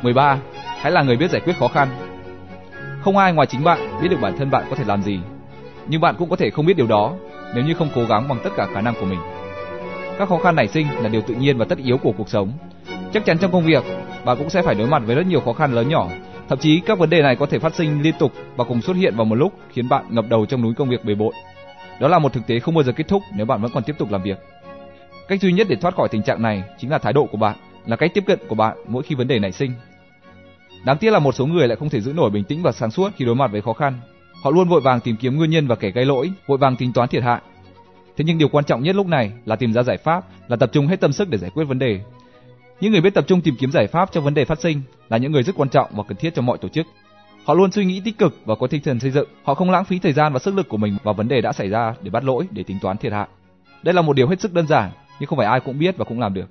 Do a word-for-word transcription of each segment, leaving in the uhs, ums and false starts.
mười ba. Hãy là người biết giải quyết khó khăn. Không ai ngoài chính bạn biết được bản thân bạn có thể làm gì, nhưng bạn cũng có thể không biết điều đó nếu như không cố gắng bằng tất cả khả năng của mình. Các khó khăn nảy sinh là điều tự nhiên và tất yếu của cuộc sống. Chắc chắn trong công việc, bạn cũng sẽ phải đối mặt với rất nhiều khó khăn lớn nhỏ. Thậm chí các vấn đề này có thể phát sinh liên tục và cùng xuất hiện vào một lúc, khiến bạn ngập đầu trong núi công việc bề bộn. Đó là một thực tế không bao giờ kết thúc nếu bạn vẫn còn tiếp tục làm việc. Cách duy nhất để thoát khỏi tình trạng này chính là thái độ của bạn, là cách tiếp cận của bạn mỗi khi vấn đề nảy sinh. Đáng tiếc là một số người lại không thể giữ nổi bình tĩnh và sáng suốt khi đối mặt với khó khăn. Họ luôn vội vàng tìm kiếm nguyên nhân và kẻ gây lỗi, vội vàng tính toán thiệt hại. Thế nhưng điều quan trọng nhất lúc này là tìm ra giải pháp, là tập trung hết tâm sức để giải quyết vấn đề. Những người biết tập trung tìm kiếm giải pháp cho vấn đề phát sinh là những người rất quan trọng và cần thiết cho mọi tổ chức. Họ luôn suy nghĩ tích cực và có tinh thần xây dựng. Họ không lãng phí thời gian và sức lực của mình vào vấn đề đã xảy ra để bắt lỗi, để tính toán thiệt hại. Đây là một điều hết sức đơn giản, nhưng không phải ai cũng biết và cũng làm được.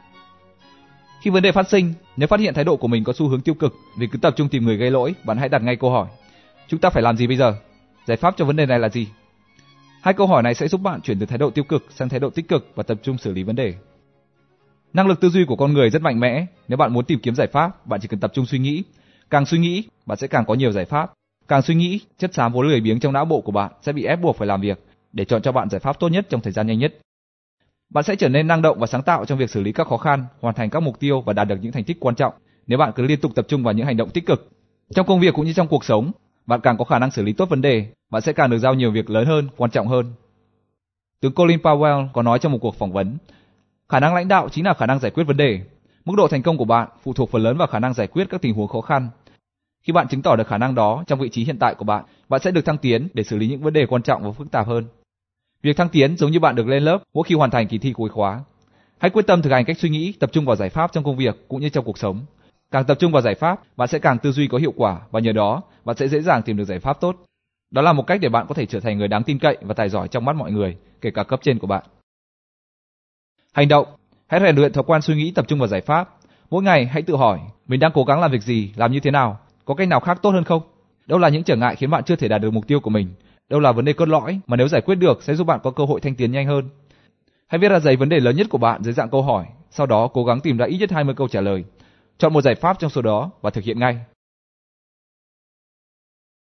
Khi vấn đề phát sinh, nếu phát hiện thái độ của mình có xu hướng tiêu cực vì cứ tập trung tìm người gây lỗi, bạn hãy đặt ngay câu hỏi: chúng ta phải làm gì bây giờ? Giải pháp cho vấn đề này là gì? Hai câu hỏi này sẽ giúp bạn chuyển từ thái độ tiêu cực sang thái độ tích cực và tập trung xử lý vấn đề. Năng lực tư duy của con người rất mạnh mẽ. Nếu bạn muốn tìm kiếm giải pháp, bạn chỉ cần tập trung suy nghĩ. Càng suy nghĩ, bạn sẽ càng có nhiều giải pháp. Càng suy nghĩ, chất xám vốn lười biếng trong não bộ của bạn sẽ bị ép buộc phải làm việc để chọn cho bạn giải pháp tốt nhất trong thời gian nhanh nhất. Bạn sẽ trở nên năng động và sáng tạo trong việc xử lý các khó khăn, hoàn thành các mục tiêu và đạt được những thành tích quan trọng nếu bạn cứ liên tục tập trung vào những hành động tích cực. Trong công việc cũng như trong cuộc sống, bạn càng có khả năng xử lý tốt vấn đề, bạn sẽ càng được giao nhiều việc lớn hơn, quan trọng hơn. Tướng Colin Powell có nói trong một cuộc phỏng vấn: khả năng lãnh đạo chính là khả năng giải quyết vấn đề. Mức độ thành công của bạn phụ thuộc phần lớn vào khả năng giải quyết các tình huống khó khăn. Khi bạn chứng tỏ được khả năng đó trong vị trí hiện tại của bạn, bạn sẽ được thăng tiến để xử lý những vấn đề quan trọng và phức tạp hơn. Việc thăng tiến giống như bạn được lên lớp mỗi khi hoàn thành kỳ thi cuối khóa. Hãy quyết tâm thực hành cách suy nghĩ, tập trung vào giải pháp trong công việc cũng như trong cuộc sống. Càng tập trung vào giải pháp, bạn sẽ càng tư duy có hiệu quả và nhờ đó, bạn sẽ dễ dàng tìm được giải pháp tốt. Đó là một cách để bạn có thể trở thành người đáng tin cậy và tài giỏi trong mắt mọi người, kể cả cấp trên của bạn. Hành động. Hãy rèn luyện thói quen suy nghĩ tập trung vào giải pháp. Mỗi ngày hãy tự hỏi, mình đang cố gắng làm việc gì, làm như thế nào, có cách nào khác tốt hơn không? Đâu là những trở ngại khiến bạn chưa thể đạt được mục tiêu của mình? Đâu là vấn đề cốt lõi mà nếu giải quyết được sẽ giúp bạn có cơ hội thăng tiến nhanh hơn? Hãy viết ra giấy vấn đề lớn nhất của bạn dưới dạng câu hỏi, sau đó cố gắng tìm ra ít nhất hai mươi câu trả lời. Chọn một giải pháp trong số đó và thực hiện ngay.